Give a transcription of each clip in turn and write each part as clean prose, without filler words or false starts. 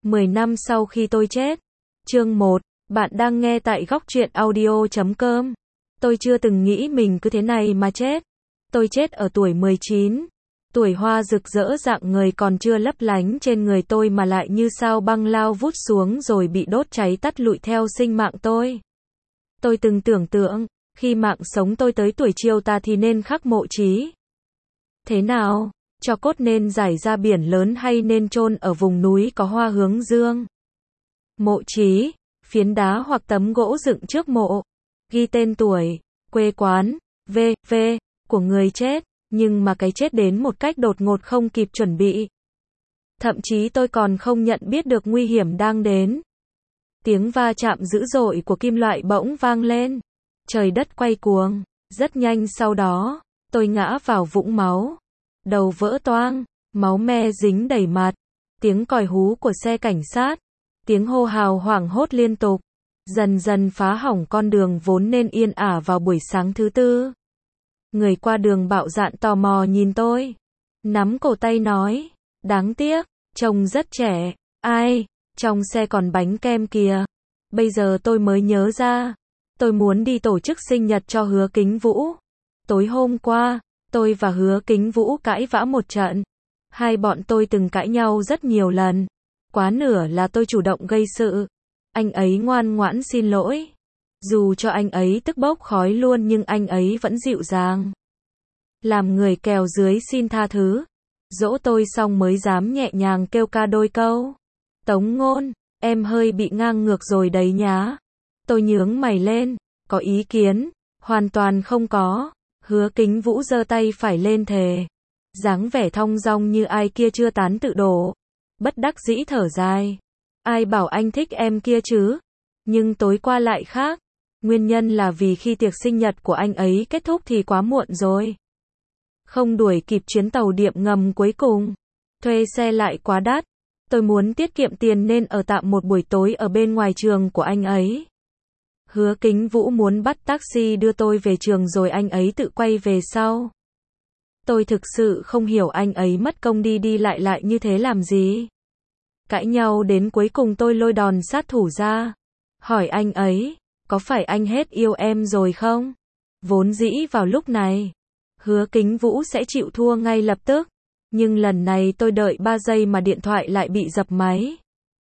10 năm sau khi tôi chết. Chương 1, bạn đang nghe tại góc truyện audio.com. Tôi chưa từng nghĩ mình cứ thế này mà chết. Tôi chết ở tuổi 19. Tuổi hoa rực rỡ rạng người còn chưa lấp lánh trên người tôi mà lại như sao băng lao vút xuống rồi bị đốt cháy tắt lụi theo sinh mạng tôi. Tôi từng tưởng tượng, khi mạng sống tôi tới tuổi chiêu ta thì nên khắc mộ chí thế nào? Cho cốt nên rải ra biển lớn hay nên chôn ở vùng núi có hoa hướng dương? Mộ chí, phiến đá hoặc tấm gỗ dựng trước mộ, ghi tên tuổi, quê quán, v.v. của người chết, nhưng mà cái chết đến một cách đột ngột không kịp chuẩn bị. Thậm chí tôi còn không nhận biết được nguy hiểm đang đến. Tiếng va chạm dữ dội của kim loại bỗng vang lên. Trời đất quay cuồng. Rất nhanh sau đó, tôi ngã vào vũng máu. Đầu vỡ toang, máu me dính đầy mặt. Tiếng còi hú của xe cảnh sát. Tiếng hô hào hoảng hốt liên tục. Dần dần phá hỏng con đường vốn nên yên ả vào buổi sáng thứ tư. Người qua đường bạo dạn tò mò nhìn tôi. Nắm cổ tay nói. Đáng tiếc, trông rất trẻ. Ai, trong xe còn bánh kem kìa. Bây giờ tôi mới nhớ ra. Tôi muốn đi tổ chức sinh nhật cho Hứa Kính Vũ. Tối hôm qua, tôi và Hứa Kính Vũ cãi vã một trận. Hai bọn tôi từng cãi nhau rất nhiều lần. Quá nửa là tôi chủ động gây sự. Anh ấy ngoan ngoãn xin lỗi. Dù cho anh ấy tức bốc khói luôn nhưng anh ấy vẫn dịu dàng. Làm người kèo dưới xin tha thứ. Dỗ tôi xong mới dám nhẹ nhàng kêu ca đôi câu. Tống Ngôn, em hơi bị ngang ngược rồi đấy nhá. Tôi nhướng mày lên, có ý kiến? Hoàn toàn không có. Hứa Kính Vũ giơ tay phải lên thề. Dáng vẻ thong dong như ai kia chưa tán tự đổ. Bất đắc dĩ thở dài. Ai bảo anh thích em kia chứ? Nhưng tối qua lại khác. Nguyên nhân là vì khi tiệc sinh nhật của anh ấy kết thúc thì quá muộn rồi. Không đuổi kịp chuyến tàu điện ngầm cuối cùng. Thuê xe lại quá đắt. Tôi muốn tiết kiệm tiền nên ở tạm một buổi tối ở bên ngoài trường của anh ấy. Hứa Kính Vũ muốn bắt taxi đưa tôi về trường rồi anh ấy tự quay về sau. Tôi thực sự không hiểu anh ấy mất công đi đi lại như thế làm gì. Cãi nhau đến cuối cùng tôi lôi đòn sát thủ ra. Hỏi anh ấy, có phải anh hết yêu em rồi không? Vốn dĩ vào lúc này, Hứa Kính Vũ sẽ chịu thua ngay lập tức. Nhưng lần này tôi đợi 3 giây mà điện thoại lại bị dập máy.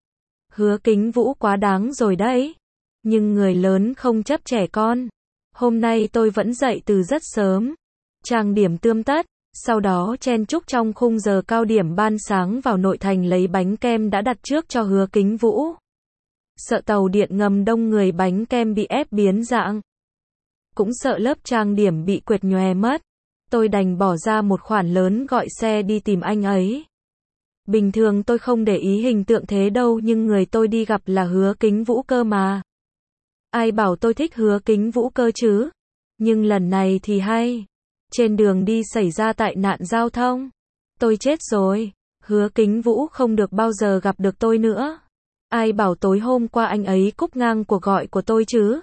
Hứa Kính Vũ quá đáng rồi đấy. Nhưng người lớn không chấp trẻ con. Hôm nay tôi vẫn dậy từ rất sớm. Trang điểm tươm tất. Sau đó chen chúc trong khung giờ cao điểm ban sáng vào nội thành lấy bánh kem đã đặt trước cho Hứa Kính Vũ. Sợ tàu điện ngầm đông người bánh kem bị ép biến dạng. Cũng sợ lớp trang điểm bị quệt nhòe mất. Tôi đành bỏ ra một khoản lớn gọi xe đi tìm anh ấy. Bình thường tôi không để ý hình tượng thế đâu nhưng người tôi đi gặp là Hứa Kính Vũ cơ mà. Ai bảo tôi thích Hứa Kính Vũ cơ chứ? Nhưng lần này thì hay. Trên đường đi xảy ra tai nạn giao thông. Tôi chết rồi. Hứa Kính Vũ không được bao giờ gặp được tôi nữa. Ai bảo tối hôm qua anh ấy cúp ngang cuộc gọi của tôi chứ?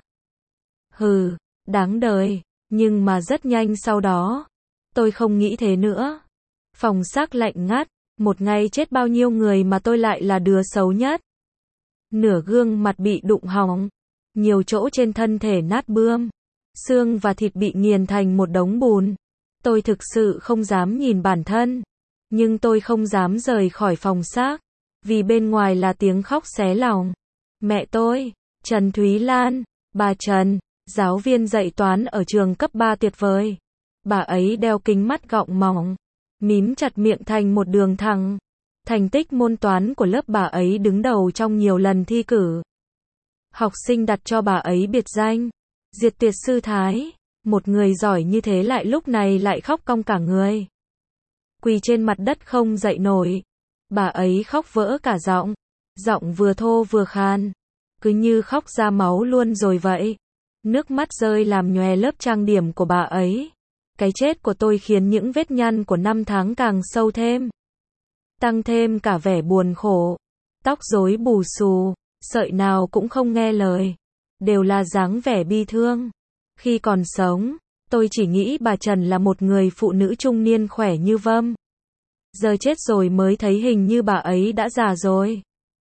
Hừ, đáng đời. Nhưng mà rất nhanh sau đó, tôi không nghĩ thế nữa. Phòng xác lạnh ngắt. Một ngày chết bao nhiêu người mà tôi lại là đứa xấu nhất. Nửa gương mặt bị đụng hỏng. Nhiều chỗ trên thân thể nát bươm. Xương và thịt bị nghiền thành một đống bùn. Tôi thực sự không dám nhìn bản thân. Nhưng tôi không dám rời khỏi phòng xác. Vì bên ngoài là tiếng khóc xé lòng. Mẹ tôi, Trần Thúy Lan, bà Trần, giáo viên dạy toán ở trường cấp 3 tuyệt vời. Bà ấy đeo kính mắt gọng mỏng. Mím chặt miệng thành một đường thẳng. Thành tích môn toán của lớp bà ấy đứng đầu trong nhiều lần thi cử. Học sinh đặt cho bà ấy biệt danh Diệt Tuyệt Sư Thái. Một người giỏi như thế lại lúc này lại khóc cong cả người. Quỳ trên mặt đất không dậy nổi. Bà ấy khóc vỡ cả giọng. Giọng vừa thô vừa khan. Cứ như khóc ra máu luôn rồi vậy. Nước mắt rơi làm nhòe lớp trang điểm của bà ấy. Cái chết của tôi khiến những vết nhăn của năm tháng càng sâu thêm. Tăng thêm cả vẻ buồn khổ. Tóc rối bù xù. Sợi nào cũng không nghe lời. Đều là dáng vẻ bi thương. Khi còn sống, tôi chỉ nghĩ bà Trần là một người phụ nữ trung niên khỏe như vâm. Giờ chết rồi mới thấy hình như bà ấy đã già rồi.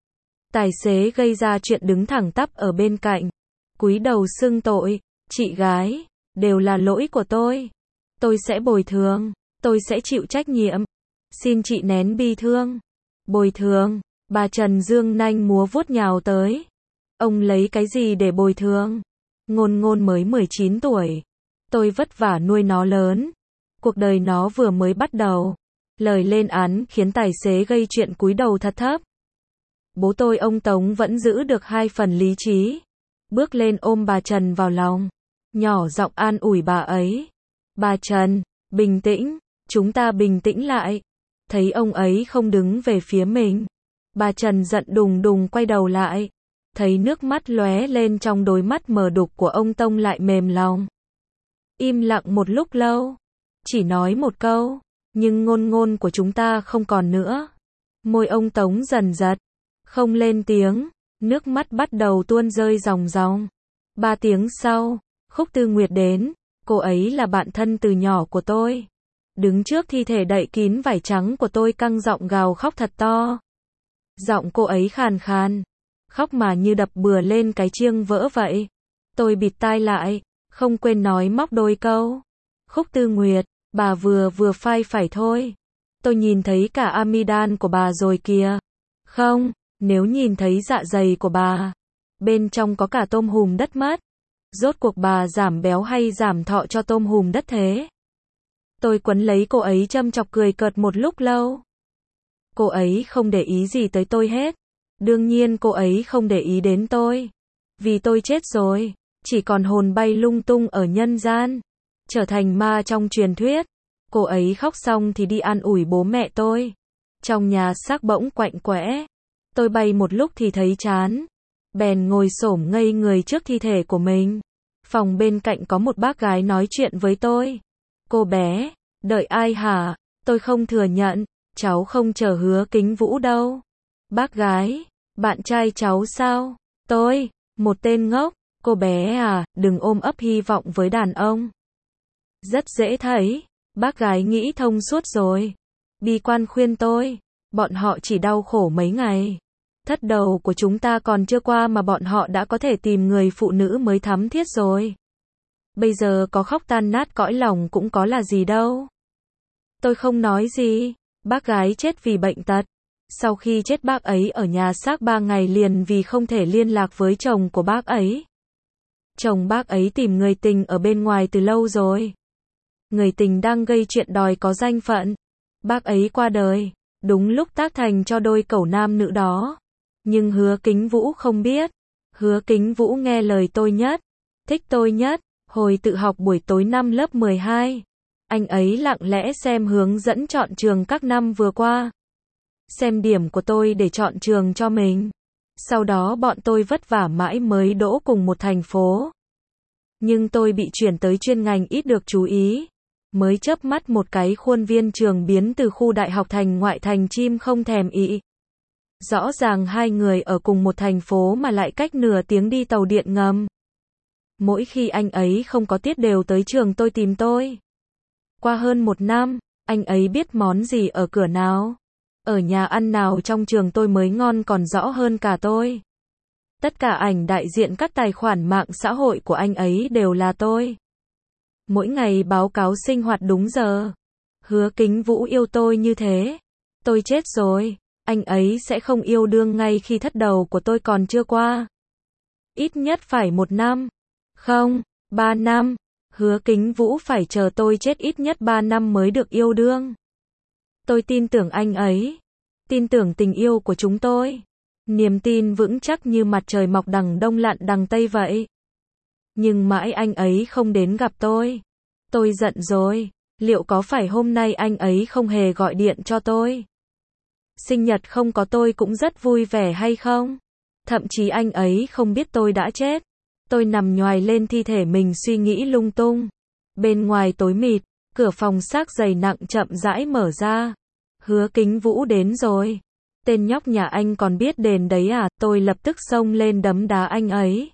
Tài xế gây ra chuyện đứng thẳng tắp ở bên cạnh, cúi đầu xưng tội, chị gái, đều là lỗi của tôi. Tôi sẽ bồi thường, tôi sẽ chịu trách nhiệm. Xin chị nén bi thương. Bồi thường, bà Trần dương nanh múa vuốt nhào tới. Ông lấy cái gì để bồi thường? Ngôn Ngôn mới 19 tuổi. Tôi vất vả nuôi nó lớn. Cuộc đời nó vừa mới bắt đầu. Lời lên án khiến tài xế gây chuyện cúi đầu thật thấp. Bố tôi ông Tống vẫn giữ được 2 phần lý trí. Bước lên ôm bà Trần vào lòng. Nhỏ giọng an ủi bà ấy. Bà Trần, bình tĩnh, chúng ta bình tĩnh lại. Thấy ông ấy không đứng về phía mình. Bà Trần giận đùng đùng quay đầu lại. Thấy nước mắt lóe lên trong đôi mắt mờ đục của ông Tông lại mềm lòng. Im lặng một lúc lâu. Chỉ nói một câu. Nhưng Ngôn Ngôn của chúng ta không còn nữa. Môi ông Tống dần giật. Không lên tiếng. Nước mắt bắt đầu tuôn rơi ròng ròng. 3 tiếng sau, Khúc Tư Nguyệt đến. Cô ấy là bạn thân từ nhỏ của tôi. Đứng trước thi thể đậy kín vải trắng của tôi căng giọng gào khóc thật to. Giọng cô ấy khàn khàn. Khóc mà như đập bừa lên cái chiêng vỡ vậy. Tôi bịt tai lại, không quên nói móc đôi câu. Khúc Tư Nguyệt, bà vừa phai phải thôi. Tôi nhìn thấy cả amidan của bà rồi kìa. Không, nếu nhìn thấy dạ dày của bà. Bên trong có cả tôm hùm đất mất. Rốt cuộc bà giảm béo hay giảm thọ cho tôm hùm đất thế? Tôi quấn lấy cô ấy châm chọc cười cợt một lúc lâu. Cô ấy không để ý gì tới tôi hết. Đương nhiên cô ấy không để ý đến tôi. Vì tôi chết rồi, chỉ còn hồn bay lung tung ở nhân gian. Trở thành ma trong truyền thuyết. Cô ấy khóc xong thì đi an ủi bố mẹ tôi. Trong nhà xác bỗng quạnh quẽ. Tôi bay một lúc thì thấy chán. Bèn ngồi xổm ngây người trước thi thể của mình. Phòng bên cạnh có một bác gái nói chuyện với tôi. Cô bé, đợi ai hả? Tôi không thừa nhận, cháu không chờ Hứa Kính Vũ đâu. Bác gái, bạn trai cháu sao? Tôi, một tên ngốc. Cô bé à, đừng ôm ấp hy vọng với đàn ông. Rất dễ thấy, bác gái nghĩ thông suốt rồi. Bi quan khuyên tôi, bọn họ chỉ đau khổ mấy ngày. Thất đầu của chúng ta còn chưa qua mà bọn họ đã có thể tìm người phụ nữ mới thắm thiết rồi. Bây giờ có khóc tan nát cõi lòng cũng có là gì đâu. Tôi không nói gì. Bác gái chết vì bệnh tật. Sau khi chết bác ấy ở nhà xác 3 ngày liền vì không thể liên lạc với chồng của bác ấy. Chồng bác ấy tìm người tình ở bên ngoài từ lâu rồi. Người tình đang gây chuyện đòi có danh phận. Bác ấy qua đời, đúng lúc tác thành cho đôi cẩu nam nữ đó. Nhưng Hứa Kính Vũ không biết. Hứa Kính Vũ nghe lời tôi nhất, thích tôi nhất. Hồi tự học buổi tối năm lớp 12, anh ấy lặng lẽ xem hướng dẫn chọn trường các năm vừa qua. Xem điểm của tôi để chọn trường cho mình. Sau đó bọn tôi vất vả mãi mới đỗ cùng một thành phố. Nhưng tôi bị chuyển tới chuyên ngành ít được chú ý. Mới chớp mắt một cái khuôn viên trường biến từ khu đại học thành ngoại thành chim không thèm ị. Rõ ràng 2 người ở cùng một thành phố mà lại cách nửa tiếng đi tàu điện ngầm. Mỗi khi anh ấy không có tiết đều tới trường tôi tìm tôi. Qua hơn 1 năm, anh ấy biết món gì ở cửa nào. Ở nhà ăn nào trong trường tôi mới ngon còn rõ hơn cả tôi. Tất cả ảnh đại diện các tài khoản mạng xã hội của anh ấy đều là tôi. Mỗi ngày báo cáo sinh hoạt đúng giờ. Hứa Kính Vũ yêu tôi như thế. Tôi chết rồi, anh ấy sẽ không yêu đương ngay khi thất đầu của tôi còn chưa qua. Ít nhất phải 1 năm. Không, 3 năm. Hứa Kính Vũ phải chờ tôi chết ít nhất 3 năm mới được yêu đương. Tôi tin tưởng anh ấy. Tin tưởng tình yêu của chúng tôi. Niềm tin vững chắc như mặt trời mọc đằng đông lặn đằng tây vậy. Nhưng mãi anh ấy không đến gặp tôi. Tôi giận rồi. Liệu có phải hôm nay anh ấy không hề gọi điện cho tôi? Sinh nhật không có tôi cũng rất vui vẻ hay không? Thậm chí anh ấy không biết tôi đã chết. Tôi nằm nhoài lên thi thể mình suy nghĩ lung tung. Bên ngoài tối mịt, cửa phòng xác dày nặng chậm rãi mở ra. Hứa Kính Vũ đến rồi. Tên nhóc nhà anh còn biết đền đấy à? Tôi lập tức xông lên đấm đá anh ấy.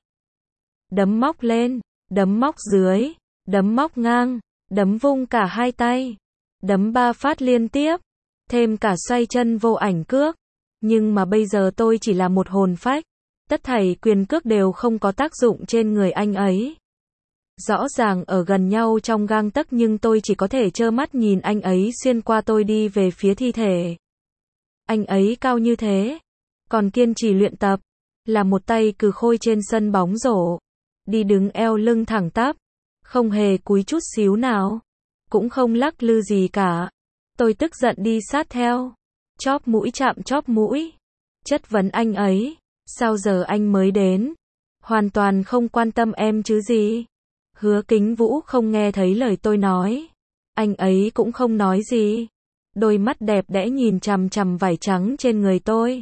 Đấm móc lên, đấm móc dưới, đấm móc ngang, đấm vung cả 2 tay. Đấm 3 phát liên tiếp, thêm cả xoay chân vô ảnh cước. Nhưng mà bây giờ tôi chỉ là một hồn phách. Tất thảy quyền cước đều không có tác dụng trên người anh ấy. Rõ ràng ở gần nhau trong gang tấc nhưng tôi chỉ có thể trơ mắt nhìn anh ấy xuyên qua tôi đi về phía thi thể. Anh ấy cao như thế, còn kiên trì luyện tập, là một tay cừ khôi trên sân bóng rổ, đi đứng eo lưng thẳng tắp, không hề cúi chút xíu nào, cũng không lắc lư gì cả. Tôi tức giận đi sát theo, chóp mũi chạm chóp mũi, chất vấn anh ấy, sao giờ anh mới đến? Hoàn toàn không quan tâm em chứ gì. Hứa Kính Vũ không nghe thấy lời tôi nói, anh ấy cũng không nói gì. Đôi mắt đẹp đẽ nhìn chằm chằm vải trắng trên người tôi.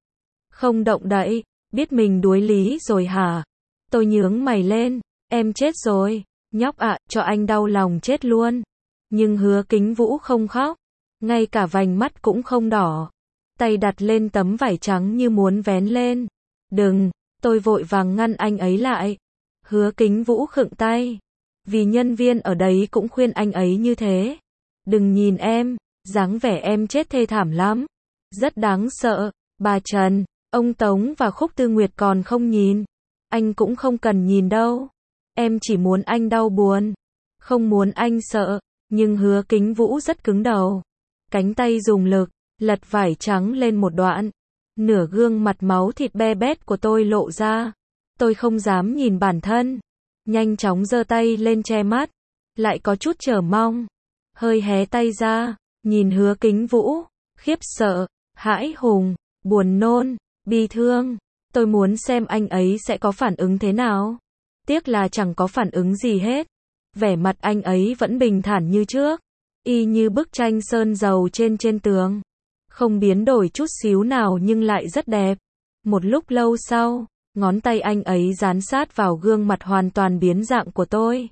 Không động đậy, biết mình đuối lý rồi hả? Tôi nhướng mày lên, em chết rồi, nhóc ạ, cho anh đau lòng chết luôn. Nhưng Hứa Kính Vũ không khóc, ngay cả vành mắt cũng không đỏ. Tay đặt lên tấm vải trắng như muốn vén lên. Đừng, tôi vội vàng ngăn anh ấy lại. Hứa Kính Vũ khựng tay, vì nhân viên ở đấy cũng khuyên anh ấy như thế. Đừng nhìn em, dáng vẻ em chết thê thảm lắm, rất đáng sợ. Bà Trần, ông Tống và Khúc Tư Nguyệt còn không nhìn. Anh cũng không cần nhìn đâu. Em chỉ muốn anh đau buồn, không muốn anh sợ. Nhưng Hứa Kính Vũ rất cứng đầu. Cánh tay dùng lực, lật vải trắng lên một đoạn. Nửa gương mặt máu thịt be bét của tôi lộ ra. Tôi không dám nhìn bản thân. Nhanh chóng giơ tay lên che mắt. Lại có chút chờ mong. Hơi hé tay ra, nhìn Hứa Kính Vũ. Khiếp sợ, hãi hùng, buồn nôn, bi thương. Tôi muốn xem anh ấy sẽ có phản ứng thế nào. Tiếc là chẳng có phản ứng gì hết. Vẻ mặt anh ấy vẫn bình thản như trước. Y như bức tranh sơn dầu trên tường. Không biến đổi chút xíu nào nhưng lại rất đẹp. Một lúc lâu sau, ngón tay anh ấy dán sát vào gương mặt hoàn toàn biến dạng của tôi.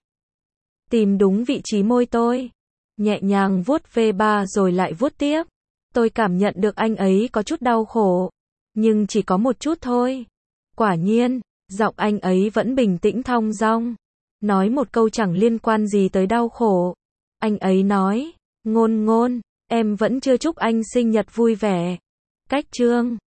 Tìm đúng vị trí môi tôi. Nhẹ nhàng vuốt V3 rồi lại vuốt tiếp. Tôi cảm nhận được anh ấy có chút đau khổ. Nhưng chỉ có một chút thôi. Quả nhiên, giọng anh ấy vẫn bình tĩnh thong dong. Nói một câu chẳng liên quan gì tới đau khổ. Anh ấy nói, Ngôn Ngôn, em vẫn chưa chúc anh sinh nhật vui vẻ. Cách chương